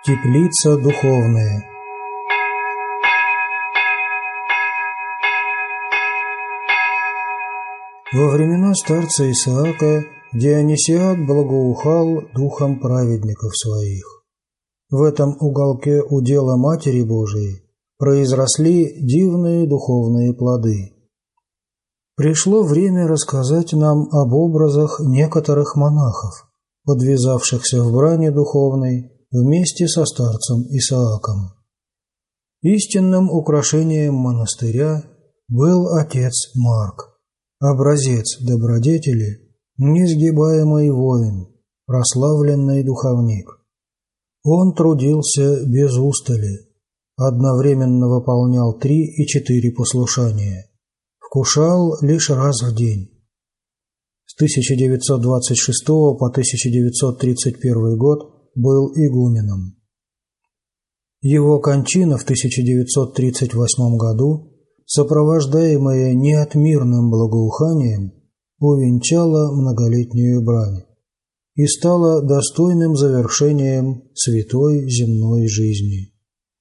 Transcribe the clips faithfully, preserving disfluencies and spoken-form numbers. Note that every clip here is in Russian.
Теплица духовная. Во времена старца Исаака Дионисиад благоухал духом праведников своих. В этом уголке удела Матери Божией произросли дивные духовные плоды. Пришло время рассказать нам об образах некоторых монахов, подвязавшихся в брани духовной вместе со старцем Исааком. Истинным украшением монастыря был отец Марк, образец добродетели, несгибаемый воин, прославленный духовник. Он трудился без устали, одновременно выполнял три и четыре послушания, вкушал лишь раз в день. С тысяча девятьсот двадцать шестого по тысяча девятьсот тридцать первый год был игуменом. Его кончина в тысяча девятьсот тридцать восьмом году, сопровождаемая неотмирным благоуханием, увенчала многолетнюю брань и стала достойным завершением святой земной жизни.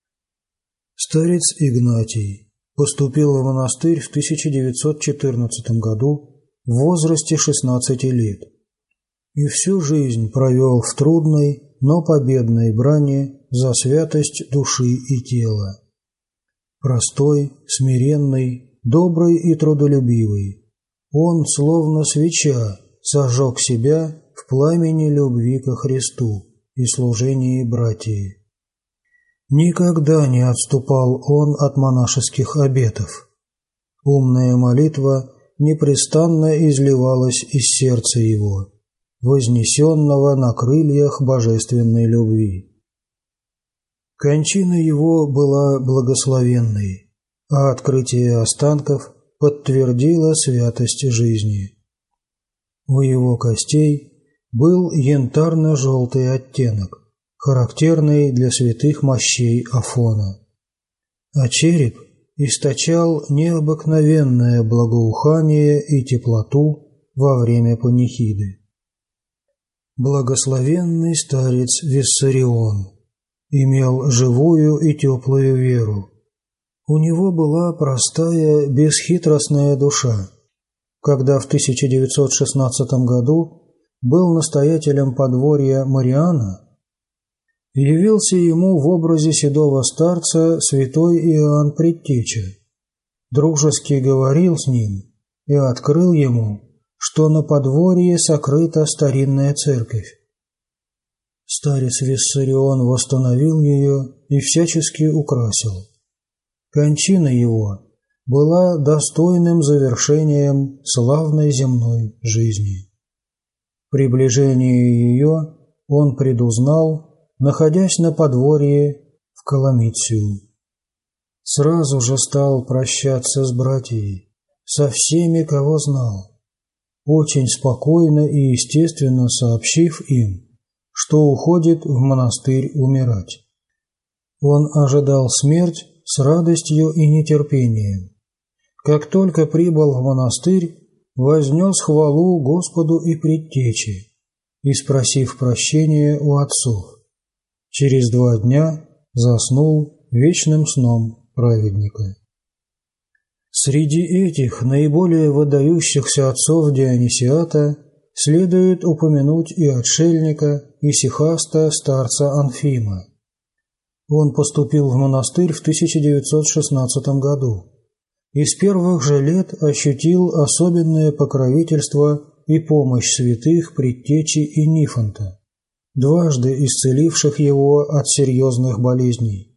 Старец Игнатий поступил в монастырь в тысяча девятьсот четырнадцатом году в возрасте шестнадцати лет и всю жизнь провел в трудной, но победной брани за святость души и тела. Простой, смиренный, добрый и трудолюбивый, он, словно свеча, сожег себя в пламени любви ко Христу и служении братии. Никогда не отступал он от монашеских обетов. Умная молитва непрестанно изливалась из сердца его, вознесенного на крыльях божественной любви. Кончина его была благословенной, а открытие останков подтвердило святость жизни. У его костей был янтарно-желтый оттенок, характерный для святых мощей Афона, а череп источал необыкновенное благоухание и теплоту во время панихиды. Благословенный старец Виссарион имел живую и теплую веру. У него была простая, бесхитростная душа. Когда в тысяча девятьсот шестнадцатом году был настоятелем подворья Мариана, явился ему в образе седого старца святой Иоанн Предтеча, дружески говорил с ним и открыл ему, что на подворье сокрыта старинная церковь. Старец Виссарион восстановил ее и всячески украсил. Кончина его была достойным завершением славной земной жизни. Приближение ее он предузнал, находясь на подворье в Коломитию. Сразу же стал прощаться с братьями, со всеми, кого знал, очень спокойно и естественно сообщив им, что уходит в монастырь умирать. Он ожидал смерть с радостью и нетерпением. Как только прибыл в монастырь, вознес хвалу Господу и Предтече и, спросив прощения у отцов, через два дня заснул вечным сном праведника. Среди этих наиболее выдающихся отцов Дионисиата следует упомянуть и отшельника, исихаста старца Анфима. Он поступил в монастырь в тысяча девятьсот шестнадцатом году и с первых же лет ощутил особенное покровительство и помощь святых Предтечи и Нифонта, дважды исцеливших его от серьезных болезней.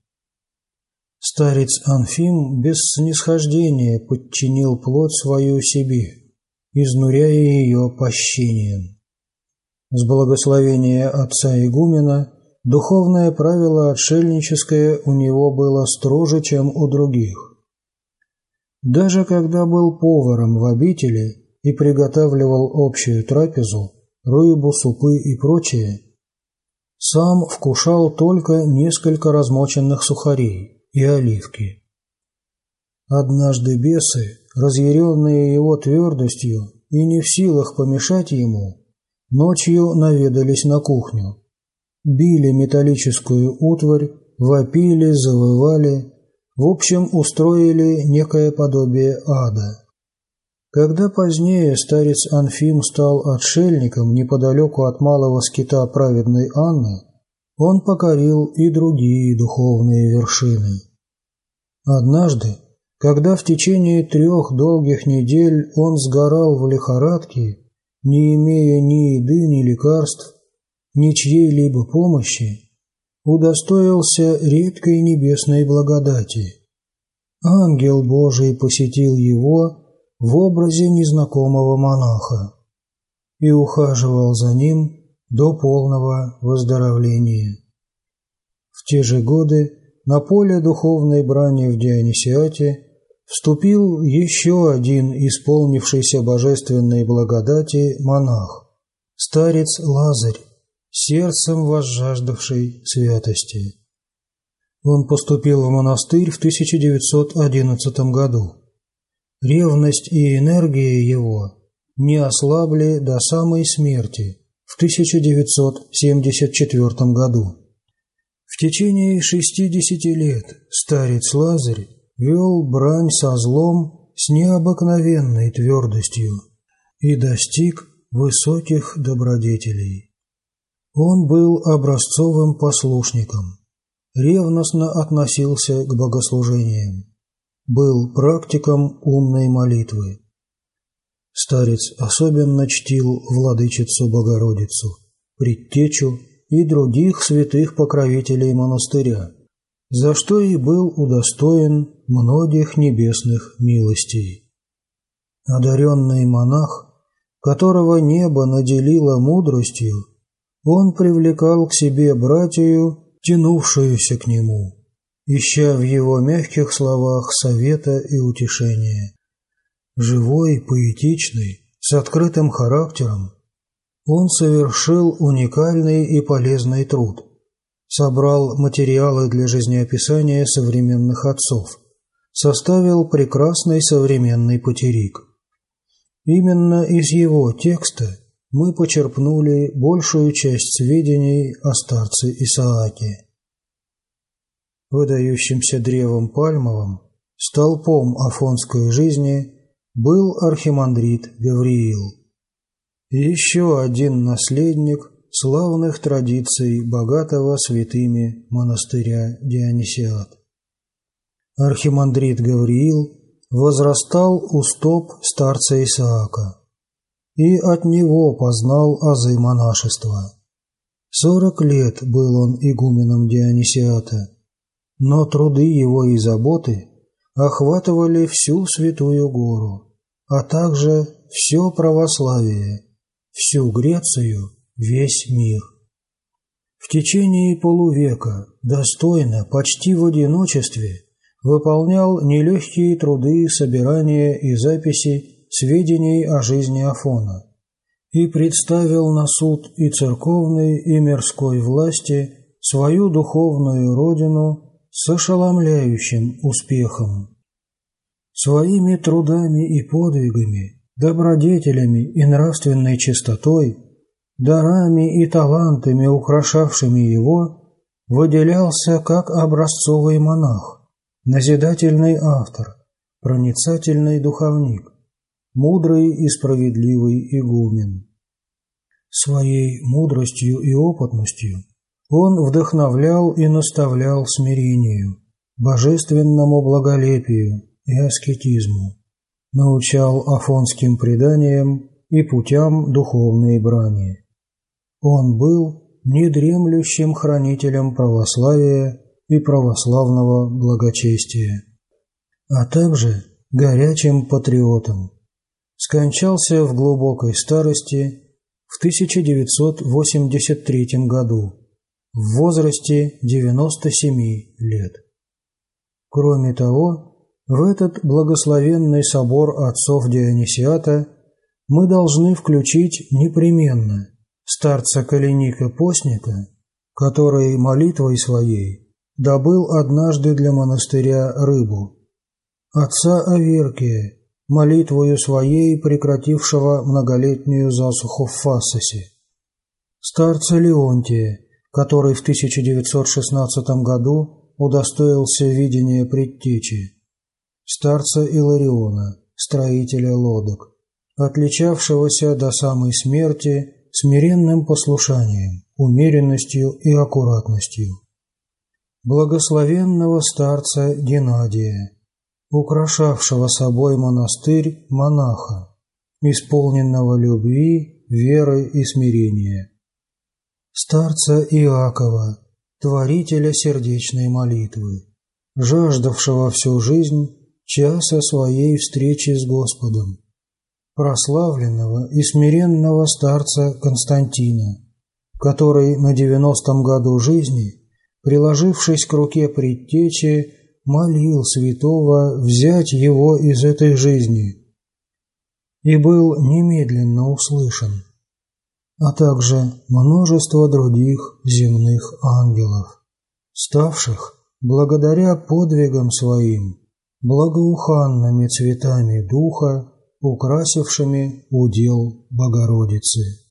Старец Анфим без снисхождения подчинил плоть свою себе, изнуряя ее пощением. С благословения отца игумена духовное правило отшельническое у него было строже, чем у других. Даже когда был поваром в обители и приготавливал общую трапезу, рыбу, супы и прочее, сам вкушал только несколько размоченных сухарей и оливки. Однажды бесы, разъяренные его твердостью и не в силах помешать ему, ночью наведались на кухню. били металлическую утварь, вопили, завывали, в общем, устроили некое подобие ада. Когда позднее старец Анфим стал отшельником неподалеку от малого скита праведной Анны, он покорил и другие духовные вершины. Однажды, когда в течение трех долгих недель он сгорал в лихорадке, не имея ни еды, ни лекарств, ни чьей-либо помощи, удостоился редкой небесной благодати. Ангел Божий посетил его в образе незнакомого монаха и ухаживал за ним до полного выздоровления. В те же годы на поле духовной брани в Дионисиате вступил еще один исполнившийся божественной благодати монах, старец Лазарь, сердцем возжаждавший святости. Он поступил в монастырь в тысяча девятьсот одиннадцатом году. Ревность и энергия его не ослабли до самой смерти в тысяча девятьсот семьдесят четвёртом году. В течение шестидесяти лет старец Лазарь вел брань со злом с необыкновенной твердостью и достиг высоких добродетелей. Он был образцовым послушником, ревностно относился к богослужениям, был практиком умной молитвы. Старец особенно чтил владычицу Богородицу, предтечу и других святых покровителей монастыря, за что и был удостоен многих небесных милостей. Одаренный монах, которого небо наделило мудростью, он привлекал к себе братью, тянувшуюся к нему, ища в его мягких словах совета и утешения. Живой, поэтичный, с открытым характером, он совершил уникальный и полезный труд, собрал материалы для жизнеописания современных отцов, составил прекрасный современный патерик. Именно из его текста мы почерпнули большую часть сведений о старце Исааке. Выдающимся древом пальмовым, столпом афонской жизни был архимандрит Гавриил. Еще один наследник славных традиций богатого святыми монастыря Дионисиат. Архимандрит Гавриил возрастал у стоп старца Исаака и от него познал азы монашества. Сорок лет был он игуменом Дионисиата, но труды его и заботы охватывали всю Святую Гору, а также все православие, всю Грецию, весь мир. В течение полувека достойно, почти в одиночестве, выполнял нелегкие труды собирания и записи сведений о жизни Афона и представил на суд и церковной, и мирской власти свою духовную родину с ошеломляющим успехом. Своими трудами и подвигами, добродетелями и нравственной чистотой, дарами и талантами, украшавшими его, выделялся как образцовый монах, назидательный автор, проницательный духовник, мудрый и справедливый игумен. Своей мудростью и опытностью он вдохновлял и наставлял смирению, божественному благолепию и аскетизму, научал афонским преданиям и путям духовной брани. Он был недремлющим хранителем православия и православного благочестия, а также горячим патриотом. Скончался в глубокой старости в тысяча девятьсот восемьдесят третьем году в возрасте девяноста семи лет. Кроме того, в этот благословенный собор отцов Дионисиата мы должны включить непременно старца Калиника-постника, который молитвой своей добыл однажды для монастыря рыбу, отца Аверкия, молитвою своей прекратившего многолетнюю засуху в Фассосе, старца Леонтия, который в тысяча девятьсот шестнадцатом году удостоился видения предтечи, старца Илариона, строителя лодок, отличавшегося до самой смерти смиренным послушанием, умеренностью и аккуратностью, благословенного старца Геннадия, украшавшего собой монастырь монаха, исполненного любви, веры и смирения, старца Иакова, творителя сердечной молитвы, жаждавшего всю жизнь часа своей встречи с Господом, прославленного и смиренного старца Константина, который на девяностом году жизни, приложившись к руке предтечи, молил святого взять его из этой жизни и был немедленно услышан, а также множество других земных ангелов, ставших, благодаря подвигам своим, благоуханными цветами Духа, украсившими удел Богородицы.